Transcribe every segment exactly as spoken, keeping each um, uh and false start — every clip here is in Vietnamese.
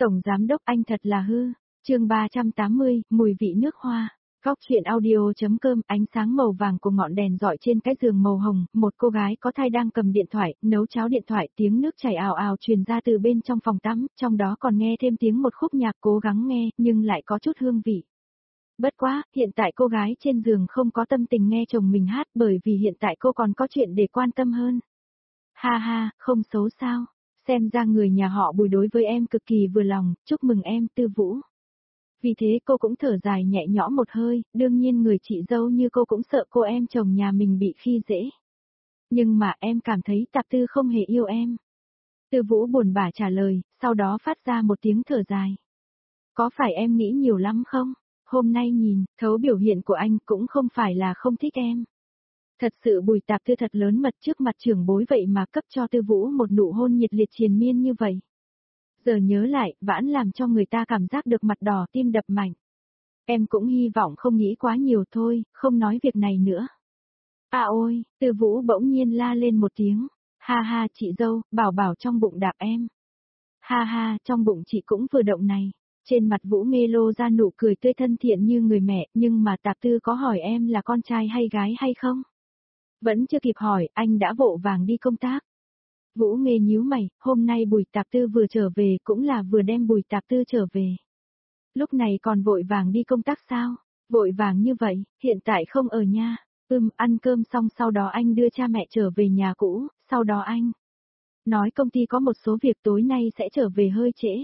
Tổng giám đốc anh thật là hư. Chương ba trăm tám mươi, mùi vị nước hoa. Góc truyện audio.com. Ánh sáng màu vàng của ngọn đèn rọi trên cái giường màu hồng, một cô gái có thai đang cầm điện thoại, nấu cháo điện thoại, tiếng nước chảy ào ào truyền ra từ bên trong phòng tắm, trong đó còn nghe thêm tiếng một khúc nhạc, cố gắng nghe, nhưng lại có chút hương vị. Bất quá, hiện tại cô gái trên giường không có tâm tình nghe chồng mình hát, bởi vì hiện tại cô còn có chuyện để quan tâm hơn. Ha ha, không xấu sao? Xem ra người nhà họ Bùi đối với em cực kỳ vừa lòng, chúc mừng em, Tư Vũ. Vì thế cô cũng thở dài nhẹ nhõm một hơi, đương nhiên người chị dâu như cô cũng sợ cô em chồng nhà mình bị khi dễ. Nhưng mà em cảm thấy Tạp Tư không hề yêu em. Tư Vũ buồn bã trả lời, sau đó phát ra một tiếng thở dài. Có phải em nghĩ nhiều lắm không? Hôm nay nhìn, thấu biểu hiện của anh cũng không phải là không thích em. Thật sự Bùi Tạp Tư thật lớn mật trước mặt trưởng bối vậy mà cấp cho Tư Vũ một nụ hôn nhiệt liệt triền miên như vậy. Giờ nhớ lại, vãn làm cho người ta cảm giác được mặt đỏ tim đập mạnh. Em cũng hy vọng không nghĩ quá nhiều thôi, không nói việc này nữa. À ôi, Tư Vũ bỗng nhiên la lên một tiếng. Ha ha chị dâu, bảo bảo trong bụng đạp em. Ha ha, trong bụng chị cũng vừa động này. Trên mặt Vũ Nghê lô ra nụ cười tươi thân thiện như người mẹ, nhưng mà Tạp Tư có hỏi em là con trai hay gái hay không? Vẫn chưa kịp hỏi, anh đã vội vàng đi công tác. Vũ Nghê nhíu mày, hôm nay Bùi Tạp Tư vừa trở về cũng là vừa đem Bùi Tạp Tư trở về. Lúc này còn vội vàng đi công tác sao? Vội vàng như vậy, hiện tại không ở nhà. Ừm, ăn cơm xong sau đó anh đưa cha mẹ trở về nhà cũ, sau đó anh nói công ty có một số việc tối nay sẽ trở về hơi trễ.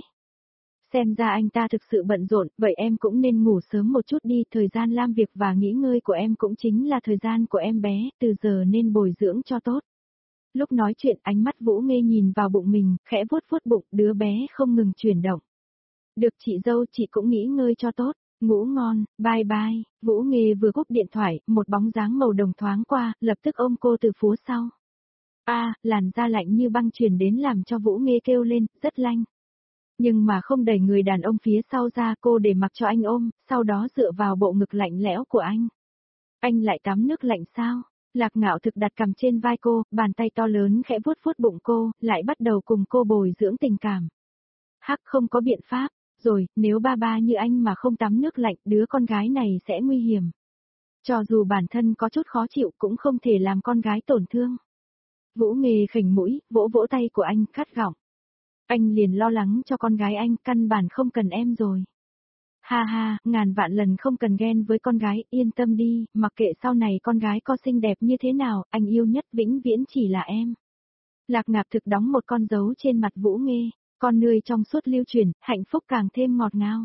Xem ra anh ta thực sự bận rộn, vậy em cũng nên ngủ sớm một chút đi, thời gian làm việc và nghỉ ngơi của em cũng chính là thời gian của em bé, từ giờ nên bồi dưỡng cho tốt. Lúc nói chuyện ánh mắt Vũ Nghê nhìn vào bụng mình, khẽ vuốt vuốt bụng, đứa bé không ngừng chuyển động. Được chị dâu, chị cũng nghỉ ngơi cho tốt, ngủ ngon, bye bye. Vũ Nghê vừa cúp điện thoại, một bóng dáng màu đồng thoáng qua, lập tức ôm cô từ phía sau. A, à, làn da lạnh như băng truyền đến làm cho Vũ Nghê kêu lên, rất lạnh. Nhưng mà không đẩy người đàn ông phía sau ra, cô để mặc cho anh ôm, sau đó dựa vào bộ ngực lạnh lẽo của anh. Anh lại tắm nước lạnh sao? Lạc Ngạo thực đặt cằm trên vai cô, bàn tay to lớn khẽ vuốt vuốt bụng cô, lại bắt đầu cùng cô bồi dưỡng tình cảm. Hắc không có biện pháp, rồi, nếu ba ba như anh mà không tắm nước lạnh, đứa con gái này sẽ nguy hiểm. Cho dù bản thân có chút khó chịu cũng không thể làm con gái tổn thương. Vũ Nghê khỉnh mũi, vỗ vỗ tay của anh, khát gọng. Anh liền lo lắng cho con gái anh, căn bản không cần em rồi. Ha ha, ngàn vạn lần không cần ghen với con gái, yên tâm đi, mặc kệ sau này con gái có xinh đẹp như thế nào, anh yêu nhất vĩnh viễn chỉ là em. Lạc Ngạc thực đóng một con dấu trên mặt Vũ Nghê, con nuôi trong suốt lưu truyền, hạnh phúc càng thêm ngọt ngào.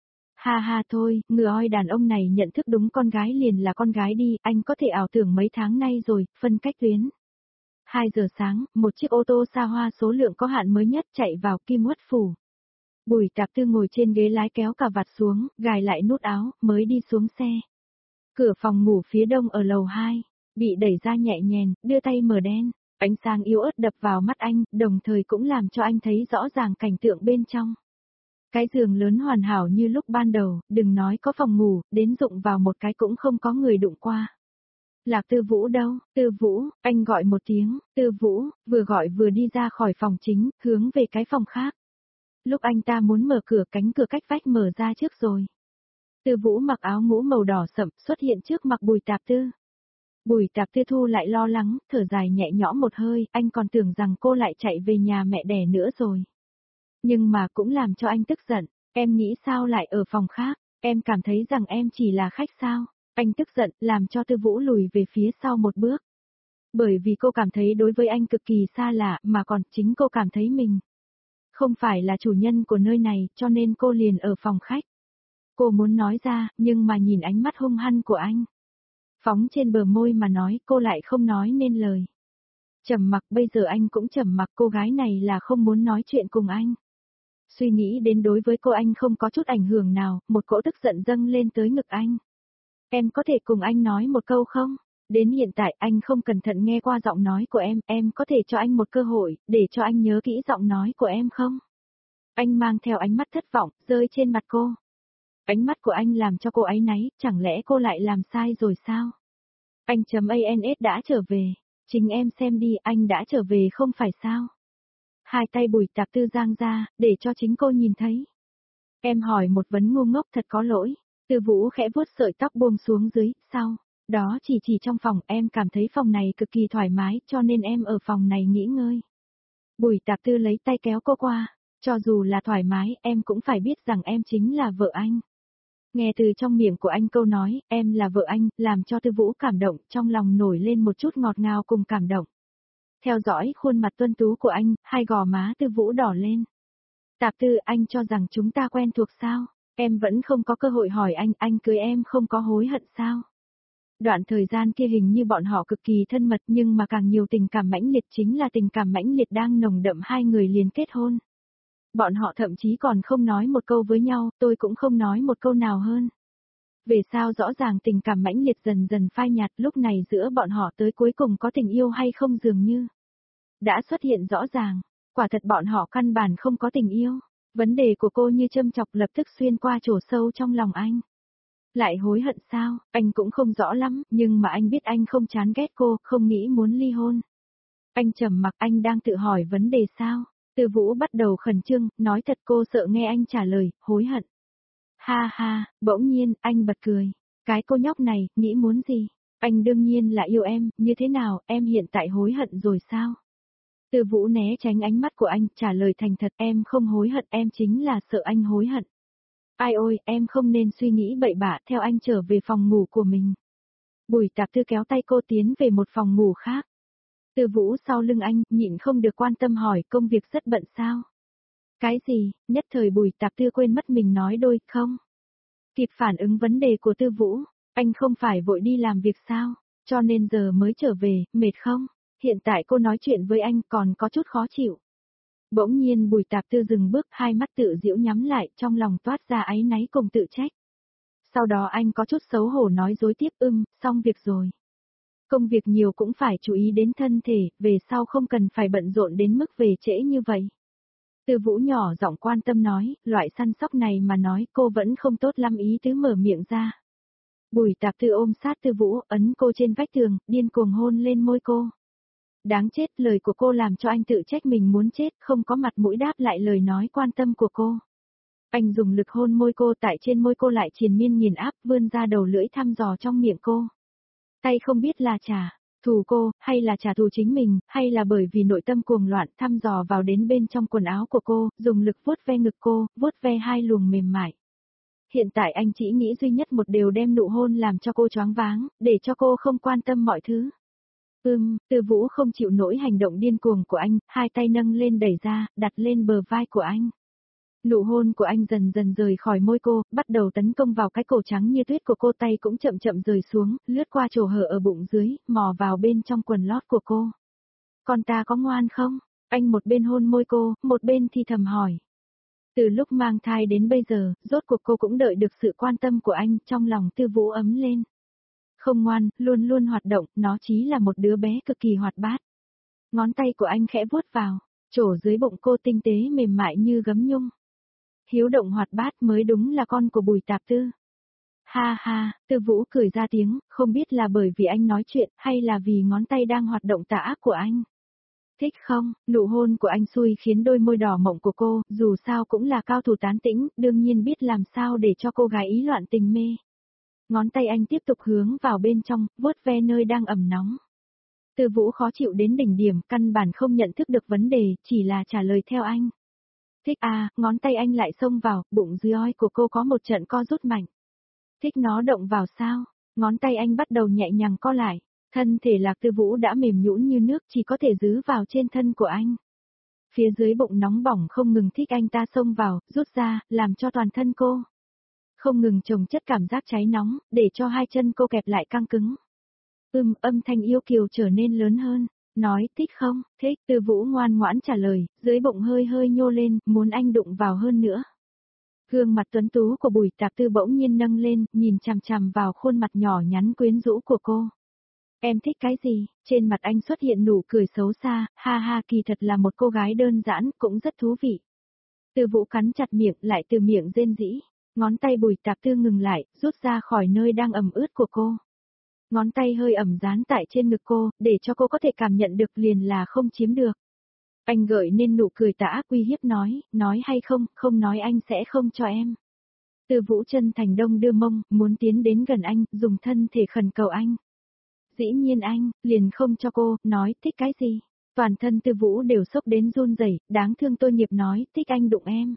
Ha ha thôi, ngừa oi đàn ông này nhận thức đúng con gái liền là con gái đi, anh có thể ảo tưởng mấy tháng nay rồi, phân cách tuyến. hai giờ sáng, một chiếc ô tô xa hoa số lượng có hạn mới nhất chạy vào Kim Uất Phủ. Bùi Tạp Tư ngồi trên ghế lái kéo cà vạt xuống, gài lại nút áo, mới đi xuống xe. Cửa phòng ngủ phía đông ở lầu hai, bị đẩy ra nhẹ nhàng, đưa tay mở đen, ánh sáng yếu ớt đập vào mắt anh, đồng thời cũng làm cho anh thấy rõ ràng cảnh tượng bên trong. Cái giường lớn hoàn hảo như lúc ban đầu, đừng nói có phòng ngủ, đến dụng vào một cái cũng không có người đụng qua. Lạc Tư Vũ đâu? Tư Vũ, anh gọi một tiếng, Tư Vũ, vừa gọi vừa đi ra khỏi phòng chính, hướng về cái phòng khác. Lúc anh ta muốn mở cửa, cánh cửa cách vách mở ra trước rồi. Tư Vũ mặc áo ngủ màu đỏ sậm xuất hiện trước mặt Bùi Tạp Tư. Bùi Tạp Tư thu lại lo lắng, thở dài nhẹ nhõm một hơi, anh còn tưởng rằng cô lại chạy về nhà mẹ đẻ nữa rồi. Nhưng mà cũng làm cho anh tức giận, em nghĩ sao lại ở phòng khác, em cảm thấy rằng em chỉ là khách sao. Anh tức giận, làm cho Tư Vũ lùi về phía sau một bước. Bởi vì cô cảm thấy đối với anh cực kỳ xa lạ, mà còn chính cô cảm thấy mình không phải là chủ nhân của nơi này, cho nên cô liền ở phòng khách. Cô muốn nói ra, nhưng mà nhìn ánh mắt hung hăng của anh. Phóng trên bờ môi mà nói, cô lại không nói nên lời. Trầm mặc, bây giờ anh cũng trầm mặc, cô gái này là không muốn nói chuyện cùng anh. Suy nghĩ đến đối với cô anh không có chút ảnh hưởng nào, một cỗ tức giận dâng lên tới ngực anh. Em có thể cùng anh nói một câu không? Đến hiện tại anh không cẩn thận nghe qua giọng nói của em, em có thể cho anh một cơ hội, để cho anh nhớ kỹ giọng nói của em không? Anh mang theo ánh mắt thất vọng, rơi trên mặt cô. Ánh mắt của anh làm cho cô áy náy, chẳng lẽ cô lại làm sai rồi sao? Anh chấm A N S đã trở về, chính em xem đi, anh đã trở về không phải sao? hai tay Bùi Tạp Tư giang ra, để cho chính cô nhìn thấy. Em hỏi một vấn ngu ngốc thật có lỗi. Tư Vũ khẽ vuốt sợi tóc buông xuống dưới, sau đó chỉ chỉ trong phòng, em cảm thấy phòng này cực kỳ thoải mái, cho nên em ở phòng này nghỉ ngơi. Bùi Tạp Tư lấy tay kéo cô qua, cho dù là thoải mái, em cũng phải biết rằng em chính là vợ anh. Nghe từ trong miệng của anh câu nói, em là vợ anh, làm cho Tư Vũ cảm động, trong lòng nổi lên một chút ngọt ngào cùng cảm động. Theo dõi khuôn mặt tuân tú của anh, hai gò má Tư Vũ đỏ lên. Tạp Tư, anh cho rằng chúng ta quen thuộc sao? Em vẫn không có cơ hội hỏi anh, anh cưới em không có hối hận sao? Đoạn thời gian kia hình như bọn họ cực kỳ thân mật, nhưng mà càng nhiều tình cảm mãnh liệt, chính là tình cảm mãnh liệt đang nồng đậm hai người liền kết hôn. Bọn họ thậm chí còn không nói một câu với nhau, tôi cũng không nói một câu nào hơn. Về sao rõ ràng tình cảm mãnh liệt dần dần phai nhạt, lúc này giữa bọn họ tới cuối cùng có tình yêu hay không dường như đã xuất hiện rõ ràng, quả thật bọn họ căn bản không có tình yêu. Vấn đề của cô như châm chọc lập tức xuyên qua chỗ sâu trong lòng anh. Lại hối hận sao, anh cũng không rõ lắm, nhưng mà anh biết anh không chán ghét cô, không nghĩ muốn ly hôn. Anh trầm mặc, anh đang tự hỏi vấn đề sao? Tư Vũ bắt đầu khẩn trương, nói thật cô sợ nghe anh trả lời, hối hận. Ha ha, bỗng nhiên, anh bật cười. Cái cô nhóc này, nghĩ muốn gì? Anh đương nhiên là yêu em, như thế nào, em hiện tại hối hận rồi sao? Tư Vũ né tránh ánh mắt của anh, trả lời thành thật, em không hối hận, em chính là sợ anh hối hận. Ai ôi, em không nên suy nghĩ bậy bạ, theo anh trở về phòng ngủ của mình. Bùi Tạp Tư kéo tay cô tiến về một phòng ngủ khác. Tư Vũ sau lưng anh, nhịn không được quan tâm hỏi, công việc rất bận sao? Cái gì, nhất thời Bùi Tạp Tư quên mất mình nói đôi, không? Kịp phản ứng vấn đề của Tư Vũ, anh không phải vội đi làm việc sao, cho nên giờ mới trở về, mệt không? Hiện tại cô nói chuyện với anh còn có chút khó chịu. Bỗng nhiên Bùi Tạp Tư dừng bước, hai mắt tự giễu nhắm lại, trong lòng toát ra áy náy cùng tự trách. Sau đó anh có chút xấu hổ nói dối tiếp, ưm, xong việc rồi. Công việc nhiều cũng phải chú ý đến thân thể, về sau không cần phải bận rộn đến mức về trễ như vậy. Tư Vũ nhỏ giọng quan tâm nói, loại săn sóc này mà nói cô vẫn không tốt lắm, ý tứ mở miệng ra. Bùi Tạp Tư ôm sát Tư Vũ, ấn cô trên vách tường, điên cuồng hôn lên môi cô. Đáng chết, lời của cô làm cho anh tự trách mình muốn chết, không có mặt mũi đáp lại lời nói quan tâm của cô. Anh dùng lực hôn môi cô, tại trên môi cô lại triền miên nghiền áp, vươn ra đầu lưỡi thăm dò trong miệng cô. Tay không biết là trả thù cô, hay là trả thù chính mình, hay là bởi vì nội tâm cuồng loạn, thăm dò vào đến bên trong quần áo của cô, dùng lực vuốt ve ngực cô, vuốt ve hai luồng mềm mại. Hiện tại anh chỉ nghĩ duy nhất một điều, đem nụ hôn làm cho cô choáng váng, để cho cô không quan tâm mọi thứ. Ưm, Tư Vũ không chịu nổi hành động điên cuồng của anh, hai tay nâng lên đẩy ra, đặt lên bờ vai của anh. Nụ hôn của anh dần dần rời khỏi môi cô, bắt đầu tấn công vào cái cổ trắng như tuyết của cô, tay cũng chậm chậm rời xuống, lướt qua chỗ hở ở bụng dưới, mò vào bên trong quần lót của cô. Con ta có ngoan không? Anh một bên hôn môi cô, một bên thì thầm hỏi. Từ lúc mang thai đến bây giờ, rốt cuộc cô cũng đợi được sự quan tâm của anh, trong lòng Tư Vũ ấm lên. Không ngoan, luôn luôn hoạt động, nó chỉ là một đứa bé cực kỳ hoạt bát. Ngón tay của anh khẽ vuốt vào, chỗ dưới bụng cô tinh tế mềm mại như gấm nhung. Hiếu động hoạt bát mới đúng là con của Bùi Tạp Tư. Ha ha, Tư Vũ cười ra tiếng, không biết là bởi vì anh nói chuyện, hay là vì ngón tay đang hoạt động tà ác của anh. Thích không, nụ hôn của anh xui khiến đôi môi đỏ mộng của cô, dù sao cũng là cao thủ tán tĩnh, đương nhiên biết làm sao để cho cô gái ý loạn tình mê. Ngón tay anh tiếp tục hướng vào bên trong, vuốt ve nơi đang ẩm nóng. Tư Vũ khó chịu đến đỉnh điểm, căn bản không nhận thức được vấn đề, chỉ là trả lời theo anh. Thích à, ngón tay anh lại xông vào, bụng dưới oi của cô có một trận co rút mạnh. Thích nó động vào sao? Ngón tay anh bắt đầu nhẹ nhàng co lại, thân thể Lạc Tư Vũ đã mềm nhũn như nước, chỉ có thể giữ vào trên thân của anh. Phía dưới bụng nóng bỏng không ngừng, thích anh ta xông vào, rút ra, làm cho toàn thân cô không ngừng chồng chất cảm giác cháy nóng, để cho hai chân cô kẹp lại căng cứng. Ưm, âm thanh yêu kiều trở nên lớn hơn, nói thích không, thích, Tư Vũ ngoan ngoãn trả lời, dưới bụng hơi hơi nhô lên, muốn anh đụng vào hơn nữa. Gương mặt tuấn tú của Bùi Tạp Tư bỗng nhiên nâng lên, nhìn chằm chằm vào khuôn mặt nhỏ nhắn quyến rũ của cô. Em thích cái gì? Trên mặt anh xuất hiện nụ cười xấu xa, ha ha, kỳ thật là một cô gái đơn giản, cũng rất thú vị. Tư Vũ cắn chặt miệng, lại từ miệng rên rỉ. Ngón tay Bùi Tạp Tư ngừng lại, rút ra khỏi nơi đang ẩm ướt của cô. Ngón tay hơi ẩm dán tại trên ngực cô, để cho cô có thể cảm nhận được liền là không chiếm được. Anh gợi nên nụ cười tà ác uy hiếp nói, nói hay không, không nói anh sẽ không cho em. Tư Vũ chân thành đông đưa mông, muốn tiến đến gần anh, dùng thân thể khẩn cầu anh. Dĩ nhiên anh, liền không cho cô, nói, thích cái gì? Toàn thân Tư Vũ đều sốc đến run rẩy, đáng thương tôi nghiệp nói, thích anh đụng em.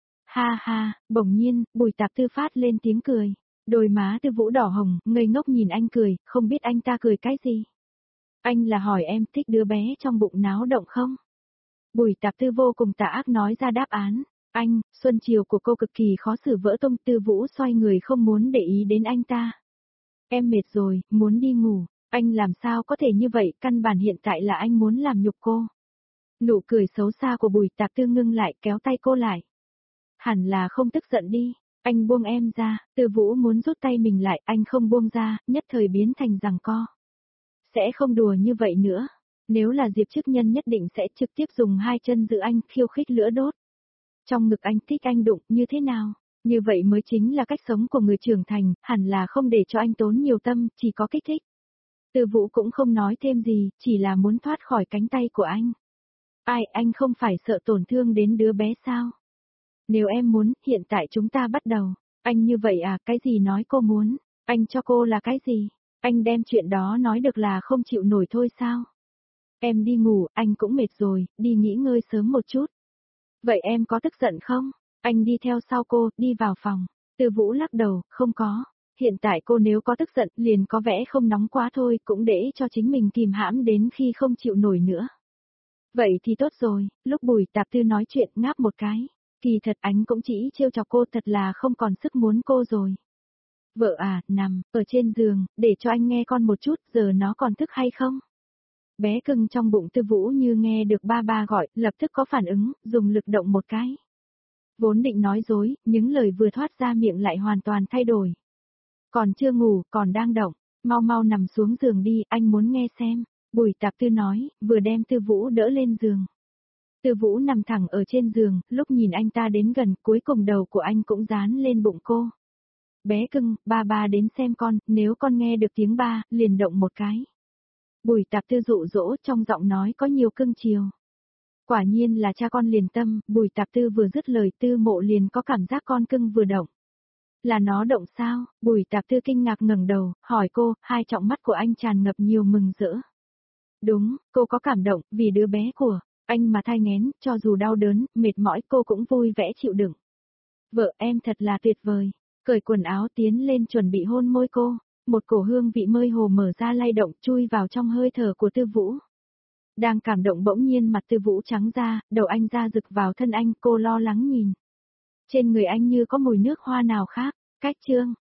Ha ha, bỗng nhiên, Bùi Tạp Tư phát lên tiếng cười. Đôi má Tư Vũ đỏ hồng, ngây ngốc nhìn anh cười, không biết anh ta cười cái gì. Anh là hỏi em thích đứa bé trong bụng náo động không? Bùi Tạp Tư vô cùng tà ác nói ra đáp án. Anh, xuân chiều của cô cực kỳ khó xử vỡ tung. Tư Vũ xoay người không muốn để ý đến anh ta. Em mệt rồi, muốn đi ngủ. Anh làm sao có thể như vậy, căn bản hiện tại là anh muốn làm nhục cô. Nụ cười xấu xa của Bùi Tạp Tư ngưng lại, kéo tay cô lại. Hẳn là không tức giận đi, anh buông em ra. Tư Vũ muốn rút tay mình lại, anh không buông ra, nhất thời biến thành giằng co. Sẽ không đùa như vậy nữa. Nếu là Diệp Chức Nhân nhất định sẽ trực tiếp dùng hai chân giữ anh, khiêu khích lửa đốt. Trong ngực anh, thích anh đụng, như thế nào? Như vậy mới chính là cách sống của người trưởng thành, hẳn là không để cho anh tốn nhiều tâm, chỉ có kích thích. Tư Vũ cũng không nói thêm gì, chỉ là muốn thoát khỏi cánh tay của anh. Ai, anh không phải sợ tổn thương đến đứa bé sao? Nếu em muốn, hiện tại chúng ta bắt đầu. Anh như vậy à, cái gì nói cô muốn? Anh cho cô là cái gì? Anh đem chuyện đó nói được là không chịu nổi thôi sao? Em đi ngủ, anh cũng mệt rồi, đi nghỉ ngơi sớm một chút. Vậy em có tức giận không? Anh đi theo sau cô, đi vào phòng. Tư Vũ lắc đầu, không có. Hiện tại cô nếu có tức giận, liền có vẻ không nóng quá thôi, cũng để cho chính mình kìm hãm đến khi không chịu nổi nữa. Vậy thì tốt rồi, lúc Bùi Tạp Tư nói chuyện ngáp một cái. Kỳ thật anh cũng chỉ trêu chọc cô, thật là không còn sức muốn cô rồi. Vợ à, nằm, ở trên giường, để cho anh nghe con một chút, giờ nó còn thức hay không? Bé cưng trong bụng Tư Vũ như nghe được ba ba gọi, lập tức có phản ứng, dùng lực động một cái. Vốn định nói dối, những lời vừa thoát ra miệng lại hoàn toàn thay đổi. Còn chưa ngủ, còn đang động, mau mau nằm xuống giường đi, anh muốn nghe xem. Bùi Tạp Tư nói, vừa đem Tư Vũ đỡ lên giường. Tư Vũ nằm thẳng ở trên giường, lúc nhìn anh ta đến gần, cuối cùng đầu của anh cũng dán lên bụng cô. Bé cưng, ba ba đến xem con, nếu con nghe được tiếng ba, liền động một cái. Bùi Tạp Tư dụ dỗ, trong giọng nói có nhiều cưng chiều. Quả nhiên là cha con liền tâm, Bùi Tạp Tư vừa dứt lời Tư Mộ liền có cảm giác con cưng vừa động. Là nó động sao? Bùi Tạp Tư kinh ngạc ngẩng đầu, hỏi cô, hai tròng mắt của anh tràn ngập nhiều mừng rỡ. Đúng, cô có cảm động, vì đứa bé của anh mà thai nghén, cho dù đau đớn, mệt mỏi cô cũng vui vẻ chịu đựng. Vợ em thật là tuyệt vời. Cởi quần áo tiến lên chuẩn bị hôn môi cô, một cổ hương vị mơ hồ mở ra lay động chui vào trong hơi thở của Tư Vũ. Đang cảm động bỗng nhiên mặt Tư Vũ trắng ra, đầu anh ra rực vào thân anh, cô lo lắng nhìn. Trên người anh như có mùi nước hoa nào khác, cách chương.